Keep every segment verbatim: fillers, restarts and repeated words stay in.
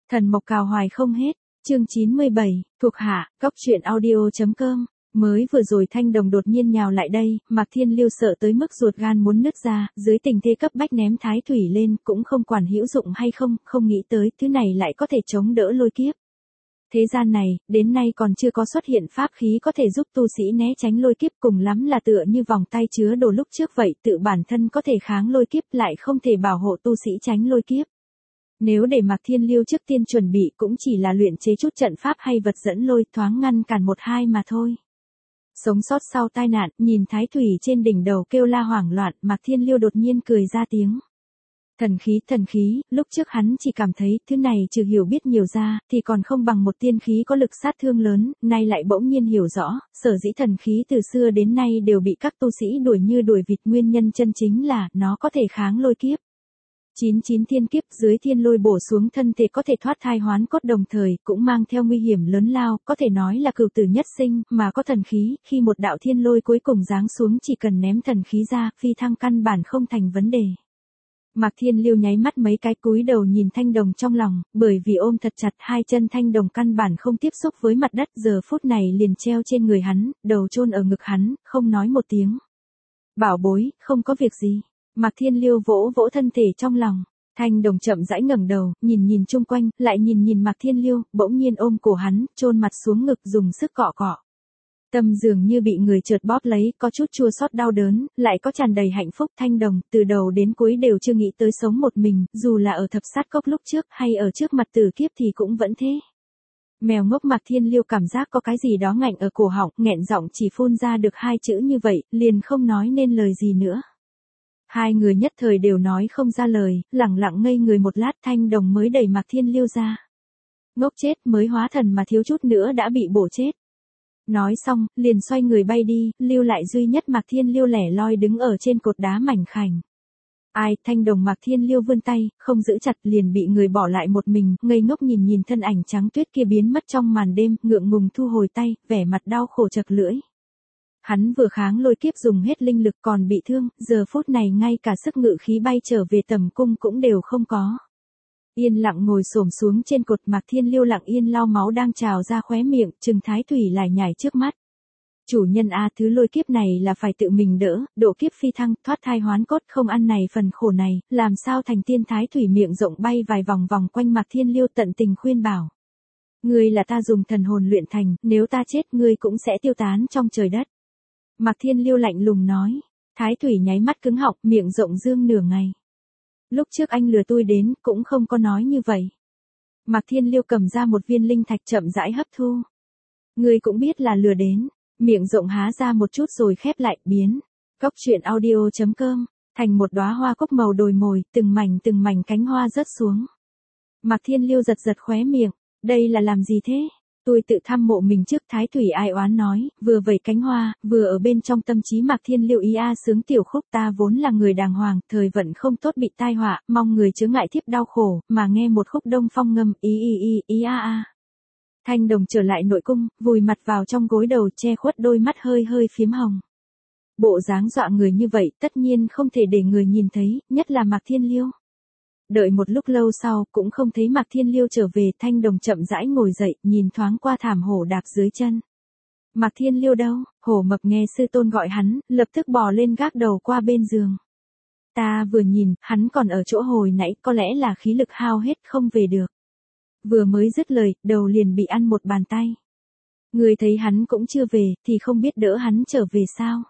Thần mộc cào hoài không hết, chương chín mươi bảy, thuộc hạ, góc truyện audio.com. Mới vừa rồi Thanh Đồng đột nhiên nhào lại đây, Mạc Thiên Lưu sợ tới mức ruột gan muốn nứt ra, dưới tình thế cấp bách ném Thái Thủy lên, cũng không quản hữu dụng hay không, không nghĩ tới thứ này lại có thể chống đỡ lôi kiếp. Thế gian này, đến nay còn chưa có xuất hiện pháp khí có thể giúp tu sĩ né tránh lôi kiếp, cùng lắm là tựa như vòng tay chứa đồ lúc trước vậy, tự bản thân có thể kháng lôi kiếp lại không thể bảo hộ tu sĩ tránh lôi kiếp. Nếu để Mạc Thiên Lưu trước tiên chuẩn bị cũng chỉ là luyện chế chút trận pháp hay vật dẫn lôi thoáng ngăn cản một hai mà thôi. Sống sót sau tai nạn, nhìn Thái Thủy trên đỉnh đầu kêu la hoảng loạn, Mạc Thiên Lưu đột nhiên cười ra tiếng. Thần khí, thần khí, lúc trước hắn chỉ cảm thấy thứ này trừ hiểu biết nhiều ra, thì còn không bằng một tiên khí có lực sát thương lớn, nay lại bỗng nhiên hiểu rõ, sở dĩ thần khí từ xưa đến nay đều bị các tu sĩ đuổi như đuổi vịt, nguyên nhân chân chính là nó có thể kháng lôi kiếp. chín chín thiên kiếp dưới thiên lôi bổ xuống thân thể có thể thoát thai hoán cốt, đồng thời cũng mang theo nguy hiểm lớn lao, có thể nói là cửu tử nhất sinh, mà có thần khí, khi một đạo thiên lôi cuối cùng giáng xuống chỉ cần ném thần khí ra, phi thăng căn bản không thành vấn đề. Mạc Thiên Lưu nháy mắt mấy cái, cúi đầu nhìn Thanh Đồng trong lòng, bởi vì ôm thật chặt hai chân Thanh Đồng căn bản không tiếp xúc với mặt đất, giờ phút này liền treo trên người hắn, đầu chôn ở ngực hắn, không nói một tiếng. Bảo bối, không có việc gì. Mạc Thiên Lưu vỗ vỗ thân thể trong lòng. Thanh Đồng chậm rãi ngẩng đầu, nhìn nhìn chung quanh, lại nhìn nhìn Mạc Thiên Lưu, bỗng nhiên ôm cổ hắn, chôn mặt xuống ngực dùng sức cọ cọ. Tâm dường như bị người chợt bóp lấy, có chút chua xót đau đớn, lại có tràn đầy hạnh phúc. Thanh Đồng, từ đầu đến cuối đều chưa nghĩ tới sống một mình, dù là ở thập sát cốc lúc trước hay ở trước mặt tử kiếp thì cũng vẫn thế. Mèo ngốc. Mạc Thiên Lưu cảm giác có cái gì đó ngạnh ở cổ họng, nghẹn giọng chỉ phun ra được hai chữ như vậy, liền không nói nên lời gì nữa. Hai người nhất thời đều nói không ra lời, lẳng lặng ngây người một lát, Thanh Đồng mới đẩy Mạc Thiên Lưu ra. Ngốc chết, mới hóa thần mà thiếu chút nữa đã bị bổ chết. Nói xong, liền xoay người bay đi, lưu lại duy nhất Mạc Thiên Lưu lẻ loi đứng ở trên cột đá mảnh khảnh. Ai? Thanh Đồng. Mạc Thiên Lưu vươn tay, không giữ chặt, liền bị người bỏ lại một mình, ngây ngốc nhìn nhìn thân ảnh trắng tuyết kia biến mất trong màn đêm, ngượng ngùng thu hồi tay, vẻ mặt đau khổ chật lưỡi. Hắn vừa kháng lôi kiếp dùng hết linh lực còn bị thương, giờ phút này ngay cả sức ngự khí bay trở về tầm cung cũng đều không có. Yên lặng ngồi xổm xuống trên cột, Mạc Thiên Lưu lặng yên lau máu đang trào ra khóe miệng, chừng Thái Thủy lại nhảy trước mắt. Chủ nhân a, thứ lôi kiếp này là phải tự mình đỡ, độ kiếp phi thăng, thoát thai hoán cốt, không ăn này phần khổ này, làm sao thành tiên. Thái Thủy miệng rộng bay vài vòng vòng quanh Mạc Thiên Lưu, tận tình khuyên bảo. Ngươi là ta dùng thần hồn luyện thành, nếu ta chết ngươi cũng sẽ tiêu tán trong trời đất. Mạc Thiên Lưu lạnh lùng nói. Thái Thủy nháy mắt cứng họng, miệng rộng dương nửa ngày. Lúc trước anh lừa tôi đến, cũng không có nói như vậy. Mạc Thiên Lưu cầm ra một viên linh thạch chậm rãi hấp thu. Ngươi cũng biết là lừa đến, miệng rộng há ra một chút rồi khép lại, biến. Góc truyện audio.com, thành một đóa hoa cúc màu đồi mồi, từng mảnh từng mảnh cánh hoa rớt xuống. Mạc Thiên Lưu giật giật khóe miệng, đây là làm gì thế? Tôi tự thăm mộ mình trước. Thái Thủy ai oán nói, vừa vẩy cánh hoa, vừa ở bên trong tâm trí Mạc Thiên Lưu ý a sướng tiểu khúc. Ta vốn là người đàng hoàng, thời vận không tốt bị tai họa, mong người chớ ngại thiếp đau khổ, mà nghe một khúc Đông Phong ngâm, ý ý ý ý a a. Thanh Đồng trở lại nội cung, vùi mặt vào trong gối đầu, che khuất đôi mắt hơi hơi phiếm hồng. Bộ dáng dọa người như vậy, tất nhiên không thể để người nhìn thấy, nhất là Mạc Thiên Lưu. Đợi một lúc lâu sau, cũng không thấy Mạc Thiên Lưu trở về. Thanh Đồng chậm rãi ngồi dậy, nhìn thoáng qua thảm hổ đạp dưới chân. Mạc Thiên Lưu đâu? Hổ Mập nghe sư tôn gọi hắn, lập tức bò lên gác đầu qua bên giường. Ta vừa nhìn, hắn còn ở chỗ hồi nãy, có lẽ là khí lực hao hết không về được. Vừa mới dứt lời, đầu liền bị ăn một bàn tay. Người thấy hắn cũng chưa về, thì không biết đỡ hắn trở về sao?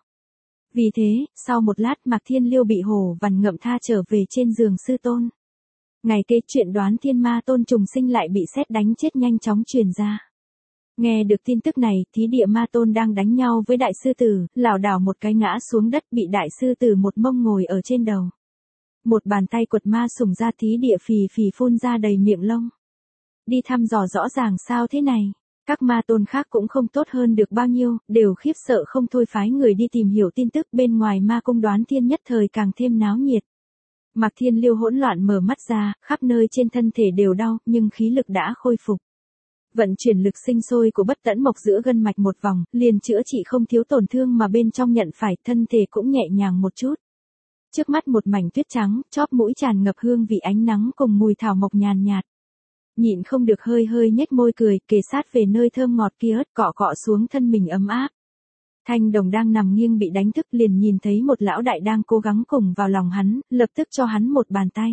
Vì thế, sau một lát Mạc Thiên Lưu bị hổ vằn ngậm tha trở về trên giường sư tôn. Ngày kế chuyện Đoán Thiên Ma Tôn trùng sinh lại bị sét đánh chết nhanh chóng truyền ra. Nghe được tin tức này, Thí Địa Ma Tôn đang đánh nhau với Đại Sư Tử, lảo đảo một cái ngã xuống đất, bị Đại Sư Tử một mông ngồi ở trên đầu. Một bàn tay quật ma sủng ra, Thí Địa phì phì phun ra đầy miệng lông. Đi thăm dò rõ ràng sao thế này. Các ma tôn khác cũng không tốt hơn được bao nhiêu, đều khiếp sợ không thôi phái người đi tìm hiểu tin tức. Bên ngoài ma cung Đoán Thiên nhất thời càng thêm náo nhiệt. Mạc Thiên Lưu hỗn loạn mở mắt ra, khắp nơi trên thân thể đều đau, nhưng khí lực đã khôi phục. Vận chuyển lực sinh sôi của Bất Tẫn Mộc giữa gân mạch một vòng, liền chữa trị không thiếu tổn thương mà bên trong nhận phải, thân thể cũng nhẹ nhàng một chút. Trước mắt một mảnh tuyết trắng, chóp mũi tràn ngập hương vị ánh nắng cùng mùi thảo mộc nhàn nhạt. Nhịn không được hơi hơi nhếch môi cười, kề sát về nơi thơm ngọt kia, cọ cọ xuống thân mình ấm áp. Thanh Đồng đang nằm nghiêng bị đánh thức liền nhìn thấy một lão đại đang cố gắng cùng vào lòng hắn, lập tức cho hắn một bàn tay.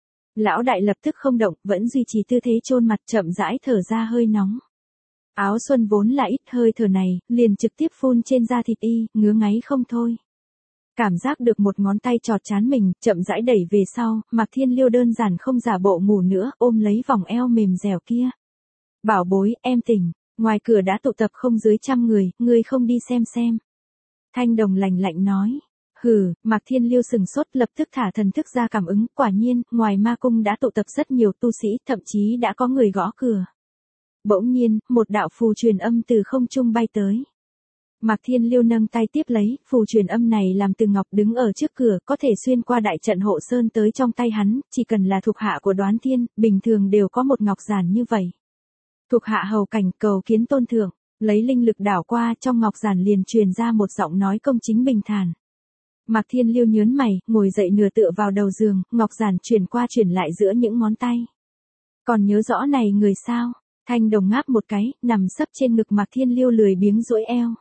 Lão đại lập tức không động, vẫn duy trì tư thế chôn mặt chậm rãi thở ra hơi nóng. Áo Xuân vốn là ít hơi thở này, liền trực tiếp phun trên da thịt y, ngứa ngáy không thôi. Cảm giác được một ngón tay chọt chán mình, chậm rãi đẩy về sau, Mạc Thiên Liêu đơn giản không giả bộ ngủ nữa, ôm lấy vòng eo mềm dẻo kia. Bảo bối, em tỉnh, ngoài cửa đã tụ tập không dưới trăm người, ngươi không đi xem xem. Thanh Đồng lạnh lạnh nói. Hừ, Mạc Thiên Liêu sừng sốt lập tức thả thần thức ra cảm ứng, quả nhiên, ngoài ma cung đã tụ tập rất nhiều tu sĩ, thậm chí đã có người gõ cửa. Bỗng nhiên, một đạo phù truyền âm từ không trung bay tới. Mạc Thiên Liêu nâng tay tiếp lấy, phù truyền âm này làm từ ngọc đứng ở trước cửa, có thể xuyên qua đại trận hộ sơn tới trong tay hắn, chỉ cần là thuộc hạ của Đoán Thiên, bình thường đều có một ngọc giản như vậy. Thuộc hạ hầu cảnh cầu kiến tôn thượng, lấy linh lực đảo qua, trong ngọc giản liền truyền ra một giọng nói công chính bình thản. Mạc Thiên Liêu nhớn mày, ngồi dậy nửa tựa vào đầu giường, ngọc giản chuyển qua chuyển lại giữa những ngón tay. Còn nhớ rõ này người sao? Thanh Đồng ngáp một cái, nằm sấp trên ngực Mạc Thiên Liêu lười biếng duỗi eo.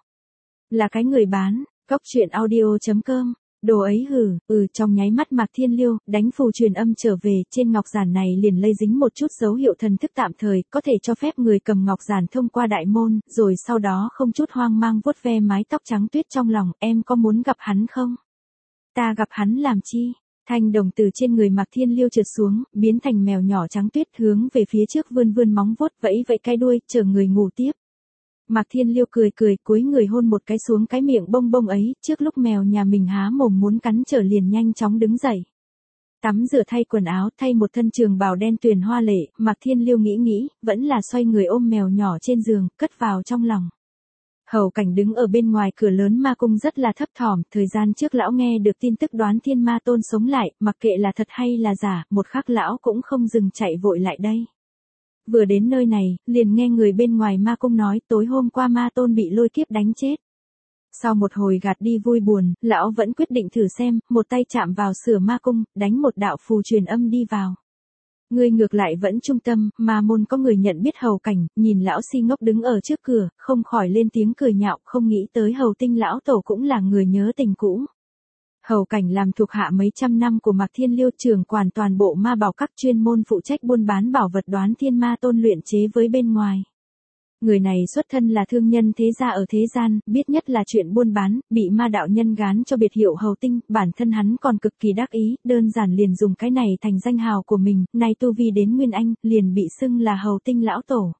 Là cái người bán, góc chuyện audio chấm com, đồ ấy hử, ừ trong nháy mắt Mạc Thiên Liêu, đánh phù truyền âm trở về, trên ngọc giản này liền lây dính một chút dấu hiệu thần thức tạm thời, có thể cho phép người cầm ngọc giản thông qua đại môn, rồi sau đó không chút hoang mang vuốt ve mái tóc trắng tuyết trong lòng, em có muốn gặp hắn không? Ta gặp hắn làm chi? Thanh Đồng từ trên người Mạc Thiên Liêu trượt xuống, biến thành mèo nhỏ trắng tuyết hướng về phía trước vươn vươn móng vuốt vẫy vẫy cái đuôi, chờ người ngủ tiếp. Mạc Thiên Liêu cười cười, cúi người hôn một cái xuống cái miệng bông bông ấy, trước lúc mèo nhà mình há mồm muốn cắn trở liền nhanh chóng đứng dậy. Tắm rửa thay quần áo, thay một thân trường bào đen tuyền hoa lệ, Mạc Thiên Liêu nghĩ nghĩ, vẫn là xoay người ôm mèo nhỏ trên giường, cất vào trong lòng. Hầu Cảnh đứng ở bên ngoài cửa lớn ma cung rất là thấp thỏm, thời gian trước lão nghe được tin tức Đoán Thiên Ma Tôn sống lại, mặc kệ là thật hay là giả, một khắc lão cũng không dừng chạy vội lại đây. Vừa đến nơi này, liền nghe người bên ngoài ma cung nói tối hôm qua Ma Tôn bị lôi kiếp đánh chết. Sau một hồi gạt đi vui buồn, lão vẫn quyết định thử xem, một tay chạm vào sửa ma cung, đánh một đạo phù truyền âm đi vào. Người ngược lại vẫn trung tâm, mà môn có người nhận biết Hầu Cảnh, nhìn lão si ngốc đứng ở trước cửa, không khỏi lên tiếng cười nhạo, không nghĩ tới Hầu Tinh lão tổ cũng là người nhớ tình cũ. Hầu Cảnh làm thuộc hạ mấy trăm năm của Mạc Thiên Liêu, trưởng quản toàn bộ ma bảo các chuyên môn phụ trách buôn bán bảo vật Đoán Thiên Ma Tôn luyện chế với bên ngoài. Người này xuất thân là thương nhân thế gia ở thế gian, biết nhất là chuyện buôn bán, bị ma đạo nhân gán cho biệt hiệu Hầu Tinh, bản thân hắn còn cực kỳ đắc ý, đơn giản liền dùng cái này thành danh hào của mình, nay tu vi đến Nguyên Anh, liền bị xưng là Hầu Tinh lão tổ.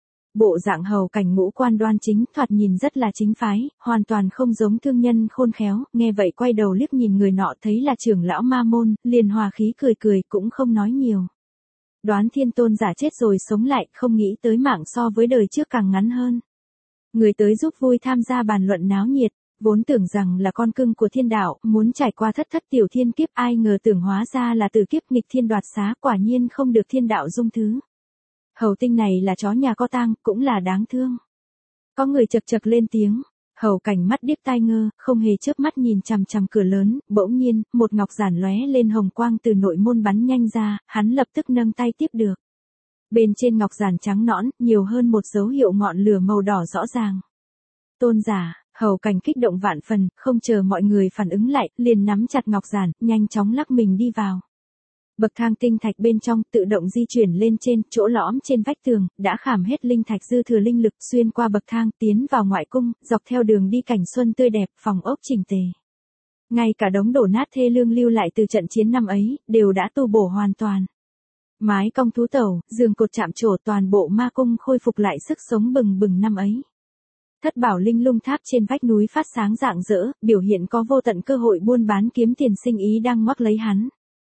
Bộ dạng Hầu Cảnh ngũ quan đoan chính, thoạt nhìn rất là chính phái, hoàn toàn không giống thương nhân khôn khéo, nghe vậy quay đầu liếc nhìn người nọ thấy là trưởng lão ma môn, liền hòa khí cười cười, cũng không nói nhiều. Đoán Thiên Tôn giả chết rồi sống lại, không nghĩ tới mạng so với đời trước càng ngắn hơn. Người tới giúp vui tham gia bàn luận náo nhiệt, vốn tưởng rằng là con cưng của thiên đạo, muốn trải qua thất thất tiểu thiên kiếp, ai ngờ tưởng hóa ra là từ kiếp nghịch thiên đoạt xá, quả nhiên không được thiên đạo dung thứ. Hầu Tinh này là chó nhà có tang, cũng là đáng thương. Có người chật chật lên tiếng. Hầu Cảnh mắt điếc tai ngơ, không hề chớp mắt nhìn chằm chằm cửa lớn, bỗng nhiên, một ngọc giản lóe lên hồng quang từ nội môn bắn nhanh ra, hắn lập tức nâng tay tiếp được. Bên trên ngọc giản trắng nõn, nhiều hơn một dấu hiệu ngọn lửa màu đỏ rõ ràng. Tôn giả, Hầu Cảnh kích động vạn phần, không chờ mọi người phản ứng lại, liền nắm chặt ngọc giản, nhanh chóng lắc mình đi vào. Bậc thang tinh thạch bên trong tự động di chuyển lên trên, chỗ lõm trên vách tường, đã khảm hết linh thạch dư thừa linh lực, xuyên qua bậc thang tiến vào ngoại cung, dọc theo đường đi cảnh xuân tươi đẹp, phòng ốc chỉnh tề. Ngay cả đống đổ nát thê lương lưu lại từ trận chiến năm ấy, đều đã tu bổ hoàn toàn. Mái cong thú tẩu, giường cột chạm trổ, toàn bộ ma cung khôi phục lại sức sống bừng bừng năm ấy. Thất bảo linh lung tháp trên vách núi phát sáng rạng rỡ, biểu hiện có vô tận cơ hội buôn bán kiếm tiền sinh ý đang ngoắc lấy hắn.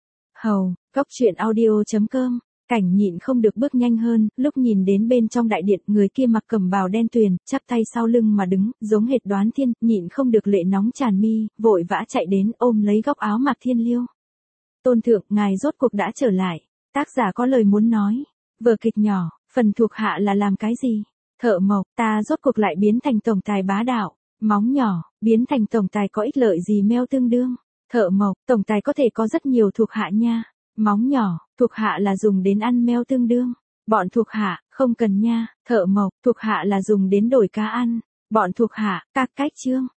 Hầu, góc chuyện audio chấm com, Cảnh nhịn không được bước nhanh hơn, lúc nhìn đến bên trong đại điện, người kia mặc cẩm bào đen tuyền, chắp tay sau lưng mà đứng, giống hệt Đoán Thiên, nhịn không được lệ nóng tràn mi, vội vã chạy đến, ôm lấy góc áo Mạc Thiên Liêu. Tôn thượng, ngài rốt cuộc đã trở lại, tác giả có lời muốn nói, vở kịch nhỏ, phần thuộc hạ là làm cái gì? Thợ mộc, ta rốt cuộc lại biến thành tổng tài bá đạo, móng nhỏ, biến thành tổng tài có ích lợi gì meo tương đương. Thợ mộc, tổng tài có thể có rất nhiều thuộc hạ nha. Móng nhỏ, thuộc hạ là dùng đến ăn meo tương đương. Bọn thuộc hạ, không cần nha, thợ mộc, thuộc hạ là dùng đến đổi cá ăn. Bọn thuộc hạ, các cách chương.